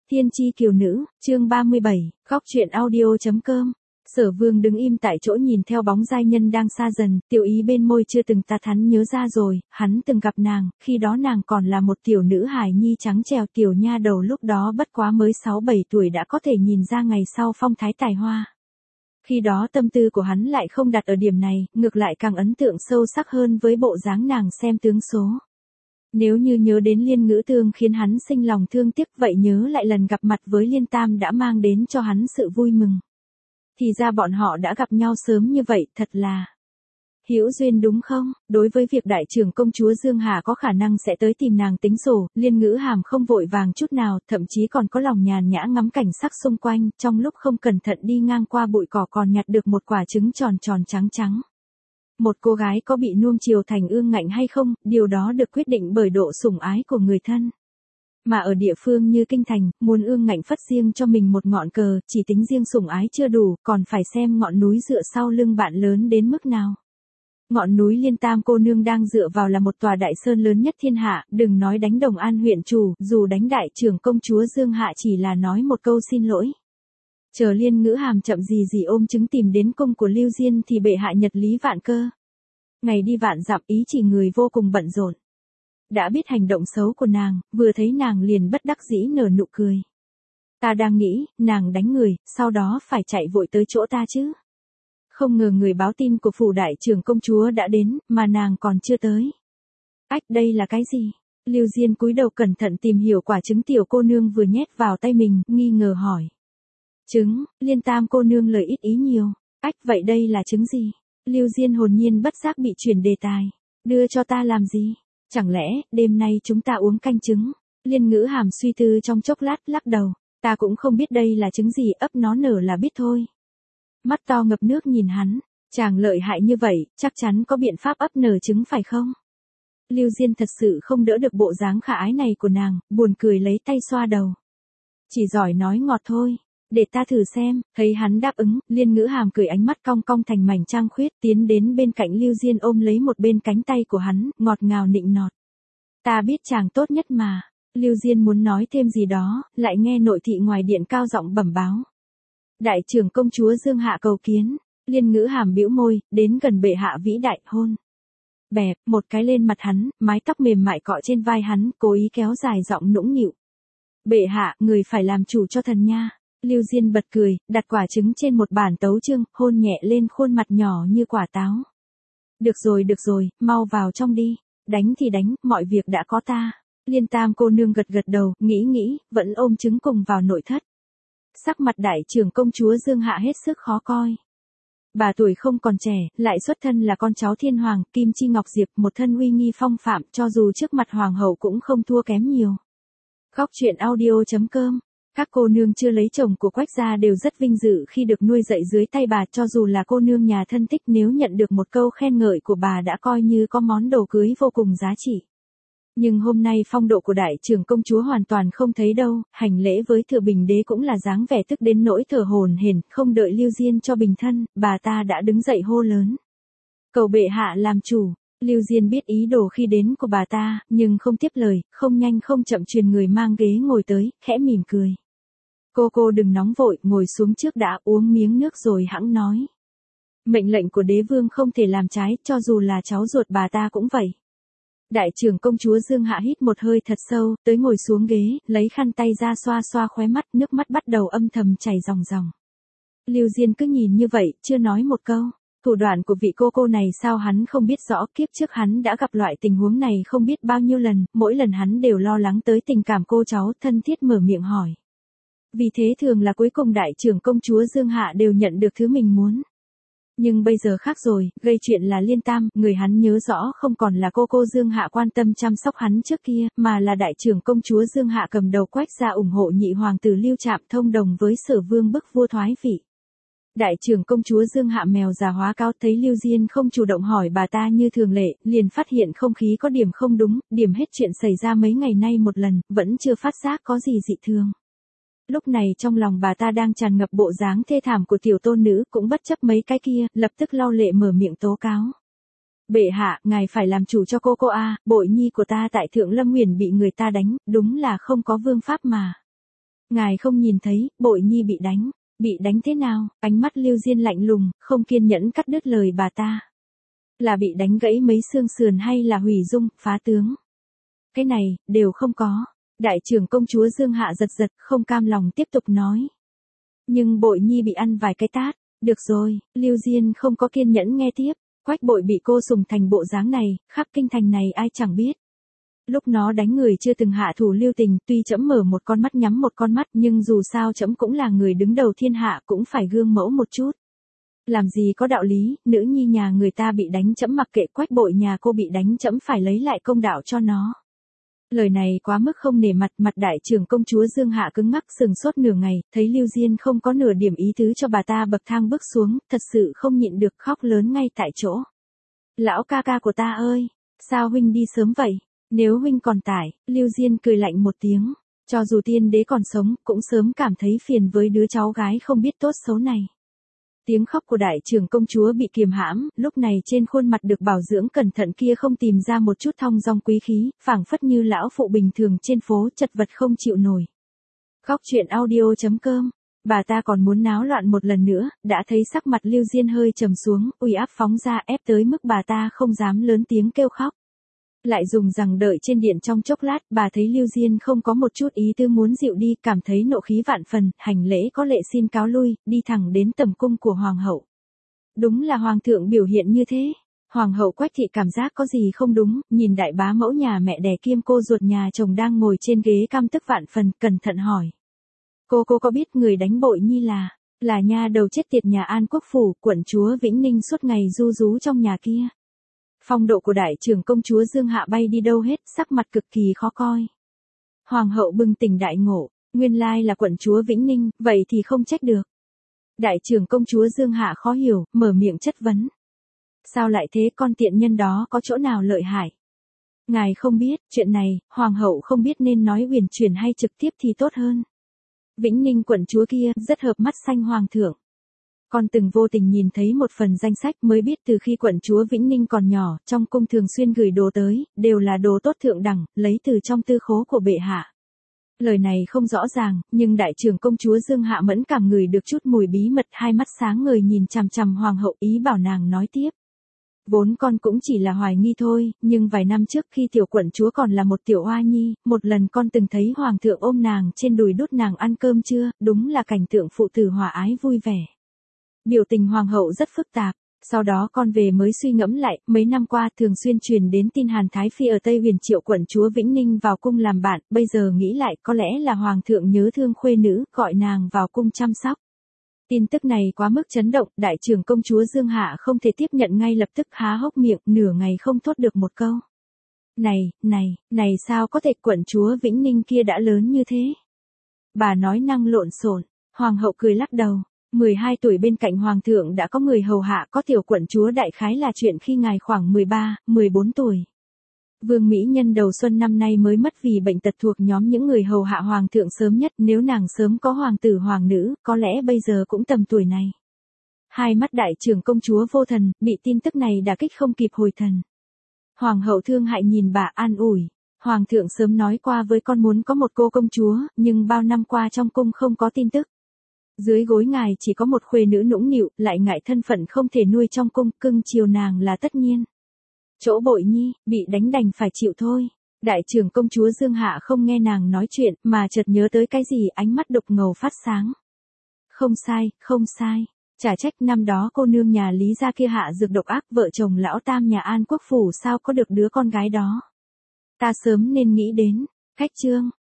Tiên tri kiều nữ, chương 37, góc truyện audio.com. Sở Vương đứng im tại chỗ nhìn theo bóng giai nhân đang xa dần, Tiểu Ý bên môi chưa từng tắt, hắn nhớ ra rồi, hắn từng gặp nàng, khi đó nàng còn là một tiểu nữ hài nhi trắng trẻo, tiểu nha đầu lúc đó bất quá mới 6-7 tuổi đã có thể nhìn ra ngày sau phong thái tài hoa. Khi đó tâm tư của hắn lại không đặt ở điểm này, ngược lại càng ấn tượng sâu sắc hơn với bộ dáng nàng xem tướng số. Nếu như nhớ đến Liên Ngữ Tương khiến hắn sinh lòng thương tiếc, vậy nhớ lại lần gặp mặt với Liên Tam đã mang đến cho hắn sự vui mừng. Thì ra bọn họ đã gặp nhau sớm như vậy, thật là hữu duyên đúng không? Đối với việc đại trưởng công chúa Dương Hà có khả năng sẽ tới tìm nàng tính sổ, Liên Ngữ Hàm không vội vàng chút nào, thậm chí còn có lòng nhàn nhã ngắm cảnh sắc xung quanh, trong lúc không cẩn thận đi ngang qua bụi cỏ còn nhặt được một quả trứng tròn tròn trắng trắng. Một cô gái có bị nuông chiều thành ương ngạnh hay không, điều đó được quyết định bởi độ sủng ái của người thân. Mà ở địa phương như Kinh Thành, muốn ương ngạnh phất riêng cho mình một ngọn cờ, chỉ tính riêng sủng ái chưa đủ, còn phải xem ngọn núi dựa sau lưng bạn lớn đến mức nào. Ngọn núi Liên Tam cô nương đang dựa vào là một tòa đại sơn lớn nhất thiên hạ, đừng nói đánh Đồng An huyện chủ, dù đánh đại trưởng công chúa Dương Hạ chỉ là nói một câu xin lỗi. Chờ Liên Ngữ Hàm chậm gì ôm trứng tìm đến cung của Lưu Diên thì bệ hạ nhật lý vạn cơ. Ngày đi vạn dặm, ý chỉ người vô cùng bận rộn. Đã biết hành động xấu của nàng, vừa thấy nàng liền bất đắc dĩ nở nụ cười. Ta đang nghĩ, nàng đánh người, sau đó phải chạy vội tới chỗ ta chứ. Không ngờ người báo tin của phủ đại trưởng công chúa đã đến, mà nàng còn chưa tới. Ách, đây là cái gì? Lưu Diên cúi đầu cẩn thận tìm hiểu quả trứng tiểu cô nương vừa nhét vào tay mình, nghi ngờ hỏi. Trứng, Liên Tam cô nương lời ít ý nhiều. Ách, vậy đây là trứng gì? Lưu Diên hồn nhiên bất giác bị chuyển đề tài. Đưa cho ta làm gì? Chẳng lẽ, đêm nay chúng ta uống canh trứng? Liên Ngữ Hàm suy tư trong chốc lát, lắc đầu. Ta cũng không biết đây là trứng gì, ấp nó nở là biết thôi. Mắt to ngập nước nhìn hắn. Chàng lợi hại như vậy, chắc chắn có biện pháp ấp nở trứng phải không? Lưu Diên thật sự không đỡ được bộ dáng khả ái này của nàng, buồn cười lấy tay xoa đầu. Chỉ giỏi nói ngọt thôi. Để ta thử xem, thấy hắn đáp ứng, Liên Ngữ Hàm cười ánh mắt cong cong thành mảnh trăng khuyết, tiến đến bên cạnh Lưu Diên ôm lấy một bên cánh tay của hắn, ngọt ngào nịnh nọt. Ta biết chàng tốt nhất mà. Lưu Diên muốn nói thêm gì đó, lại nghe nội thị ngoài điện cao giọng bẩm báo. Đại trưởng công chúa Dương Hạ cầu kiến. Liên Ngữ Hàm bĩu môi, đến gần bệ hạ vĩ đại, hôn. Bẹp, một cái lên mặt hắn, mái tóc mềm mại cọ trên vai hắn, cố ý kéo dài giọng nũng nịu. Bệ hạ, người phải làm chủ cho thần nha. Lưu Diên bật cười, đặt quả trứng trên một bản tấu chương, hôn nhẹ lên khuôn mặt nhỏ như quả táo. Được rồi, mau vào trong đi. Đánh thì đánh, mọi việc đã có ta. Liên Tam cô nương gật đầu, nghĩ, vẫn ôm trứng cùng vào nội thất. Sắc mặt đại trưởng công chúa Dương Hạ hết sức khó coi. Bà tuổi không còn trẻ, lại xuất thân là con cháu thiên hoàng, Kim Chi Ngọc Diệp, một thân uy nghi phong phạm, cho dù trước mặt hoàng hậu cũng không thua kém nhiều. Góc truyện audio.com. Các cô nương chưa lấy chồng của Quách gia đều rất vinh dự khi được nuôi dạy dưới tay bà, cho dù là cô nương nhà thân thích, nếu nhận được một câu khen ngợi của bà đã coi như có món đồ cưới vô cùng giá trị. Nhưng hôm nay phong độ của đại trưởng công chúa hoàn toàn không thấy đâu, hành lễ với Thừa Bình đế cũng là dáng vẻ tức đến nỗi thở hổn hển, không đợi Lưu Diên cho bình thân, bà ta đã đứng dậy hô lớn. Cầu bệ hạ làm chủ. Lưu Diên biết ý đồ khi đến của bà ta, nhưng không tiếp lời, không nhanh không chậm truyền người mang ghế ngồi tới, khẽ mỉm cười. Cô đừng nóng vội, ngồi xuống trước đã, uống miếng nước rồi hẵng nói. Mệnh lệnh của đế vương không thể làm trái, cho dù là cháu ruột bà ta cũng vậy. Đại trưởng công chúa Dương Hạ hít một hơi thật sâu, tới ngồi xuống ghế, lấy khăn tay ra xoa xoa khóe mắt, nước mắt bắt đầu âm thầm chảy ròng ròng. Lưu Diên cứ nhìn như vậy, chưa nói một câu. Thủ đoạn của vị cô này sao hắn không biết rõ, kiếp trước hắn đã gặp loại tình huống này không biết bao nhiêu lần, mỗi lần hắn đều lo lắng tới tình cảm cô cháu, thân thiết mở miệng hỏi. Vì thế thường là cuối cùng đại trưởng công chúa Dương Hạ đều nhận được thứ mình muốn. Nhưng bây giờ khác rồi, gây chuyện là Liên Tam, người hắn nhớ rõ không còn là cô Dương Hạ quan tâm chăm sóc hắn trước kia, mà là đại trưởng công chúa Dương Hạ cầm đầu Quách gia ủng hộ nhị hoàng tử Lưu Trạm thông đồng với Sở Vương bức vua thoái vị. Đại trưởng công chúa Dương Hạ mèo già hóa cáo, thấy Lưu Diên không chủ động hỏi bà ta như thường lệ, liền phát hiện không khí có điểm không đúng, điểm hết chuyện xảy ra mấy ngày nay một lần, vẫn chưa phát giác có gì dị thường. Lúc này trong lòng bà ta đang tràn ngập bộ dáng thê thảm của tiểu tôn nữ, cũng bất chấp mấy cái kia, lập tức lau lệ mở miệng tố cáo. Bệ hạ, ngài phải làm chủ cho cô a, bội nhi của ta tại Thượng Lâm Nguyền bị người ta đánh, đúng là không có vương pháp mà. Ngài không nhìn thấy, Bội Nhi bị đánh thế nào? Ánh mắt Lưu Diên lạnh lùng, không kiên nhẫn cắt đứt lời bà ta. Là bị đánh gãy mấy xương sườn hay là hủy dung, phá tướng? Cái này, đều không có. Đại trưởng công chúa Dương Hạ giật giật, không cam lòng tiếp tục nói. Nhưng Bội Nhi bị ăn vài cái tát. Được rồi, Lưu Diên không có kiên nhẫn nghe tiếp. Quách Bội bị cô sùng thành bộ dáng này, khắp kinh thành này ai chẳng biết. Lúc nó đánh người chưa từng hạ thủ lưu tình, tuy trẫm mở một con mắt nhắm một con mắt, nhưng dù sao trẫm cũng là người đứng đầu thiên hạ, cũng phải gương mẫu một chút. Làm gì có đạo lý, nữ nhi nhà người ta bị đánh trẫm mặc kệ, Quách Bội nhà cô bị đánh trẫm phải lấy lại công đạo cho nó. Lời này quá mức không nể mặt, mặt đại trưởng công chúa Dương Hạ cứng ngắc sừng sốt nửa ngày, thấy Lưu Diên không có nửa điểm ý tứ cho bà ta bậc thang bước xuống, thật sự không nhịn được khóc lớn ngay tại chỗ. Lão ca ca của ta ơi, sao huynh đi sớm vậy? Nếu huynh còn tải, Lưu Diên cười lạnh một tiếng, cho dù tiên đế còn sống, cũng sớm cảm thấy phiền với đứa cháu gái không biết tốt xấu này. Tiếng khóc của đại trưởng công chúa bị kiềm hãm, lúc này trên khuôn mặt được bảo dưỡng cẩn thận kia không tìm ra một chút thong dong quý khí, phảng phất như lão phụ bình thường trên phố, chật vật không chịu nổi. Khóc chuyện audio.com. Bà ta còn muốn náo loạn một lần nữa, đã thấy sắc mặt Lưu Diên hơi trầm xuống, uy áp phóng ra ép tới mức bà ta không dám lớn tiếng kêu khóc. Lại dùng rằng đợi trên điện trong chốc lát, bà thấy Lưu Diên không có một chút ý tư muốn dịu đi, cảm thấy nộ khí vạn phần, hành lễ có lệ xin cáo lui, đi thẳng đến tầm cung của hoàng hậu. Đúng là hoàng thượng biểu hiện như thế. Hoàng hậu Quách thị cảm giác có gì không đúng, nhìn đại bá mẫu nhà mẹ đẻ kiêm cô ruột nhà chồng đang ngồi trên ghế căm tức vạn phần, cẩn thận hỏi. Cô có biết người đánh Bội Nhi là nha đầu chết tiệt nhà An Quốc phủ, quận chúa Vĩnh Ninh suốt ngày ru rú trong nhà kia. Phong độ của đại trưởng công chúa Dương Hạ bay đi đâu hết, sắc mặt cực kỳ khó coi. Hoàng hậu bừng tỉnh đại ngộ, nguyên lai là quận chúa Vĩnh Ninh, vậy thì không trách được. Đại trưởng công chúa Dương Hạ khó hiểu, mở miệng chất vấn. Sao lại thế, con tiện nhân đó có chỗ nào lợi hại? Ngài không biết, chuyện này, hoàng hậu không biết nên nói huyền chuyển hay trực tiếp thì tốt hơn. Vĩnh Ninh quận chúa kia, rất hợp mắt xanh hoàng thượng. Con từng vô tình nhìn thấy một phần danh sách mới biết từ khi quận chúa Vĩnh Ninh còn nhỏ, trong cung thường xuyên gửi đồ tới, đều là đồ tốt thượng đẳng, lấy từ trong tư khố của bệ hạ. Lời này không rõ ràng, nhưng đại trưởng công chúa Dương Hạ mẫn cảm ngửi được chút mùi bí mật, hai mắt sáng ngời nhìn chằm chằm hoàng hậu, ý bảo nàng nói tiếp. Vốn con cũng chỉ là hoài nghi thôi, nhưng vài năm trước khi tiểu quận chúa còn là một tiểu oa nhi, một lần con từng thấy hoàng thượng ôm nàng trên đùi đút nàng ăn cơm trưa, đúng là cảnh tượng phụ tử hòa ái vui vẻ. Biểu tình hoàng hậu rất phức tạp, sau đó con về mới suy ngẫm lại, mấy năm qua thường xuyên truyền đến tin Hàn Thái Phi ở Tây Huyền triệu quận chúa Vĩnh Ninh vào cung làm bạn, bây giờ nghĩ lại có lẽ là hoàng thượng nhớ thương khuê nữ, gọi nàng vào cung chăm sóc. Tin tức này quá mức chấn động, đại trưởng công chúa Dương Hạ không thể tiếp nhận ngay lập tức há hốc miệng, nửa ngày không thốt được một câu. Này sao có thể, quận chúa Vĩnh Ninh kia đã lớn như thế? Bà nói năng lộn xộn, hoàng hậu cười lắc đầu. 12 tuổi bên cạnh hoàng thượng đã có người hầu hạ, có tiểu quận chúa đại khái là chuyện khi ngài khoảng 13, 14 tuổi. Vương Mỹ Nhân đầu xuân năm nay mới mất vì bệnh tật, thuộc nhóm những người hầu hạ hoàng thượng sớm nhất, nếu nàng sớm có hoàng tử hoàng nữ, có lẽ bây giờ cũng tầm tuổi này. Hai mắt đại trưởng công chúa vô thần, bị tin tức này đả kích không kịp hồi thần. Hoàng hậu thương hại nhìn bà an ủi. Hoàng thượng sớm nói qua với con muốn có một cô công chúa, nhưng bao năm qua trong cung không có tin tức. Dưới gối ngài chỉ có một khuê nữ nũng nịu, lại ngại thân phận không thể nuôi trong cung, cưng chiều nàng là tất nhiên. Chỗ Bội Nhi, bị đánh đành phải chịu thôi. Đại trưởng công chúa Dương Hạ không nghe nàng nói chuyện, mà chợt nhớ tới cái gì, ánh mắt đục ngầu phát sáng. Không sai. Chả trách năm đó cô nương nhà Lý gia kia hạ dược độc ác, vợ chồng lão tam nhà An Quốc phủ sao có được đứa con gái đó. Ta sớm nên nghĩ đến. Cách chương.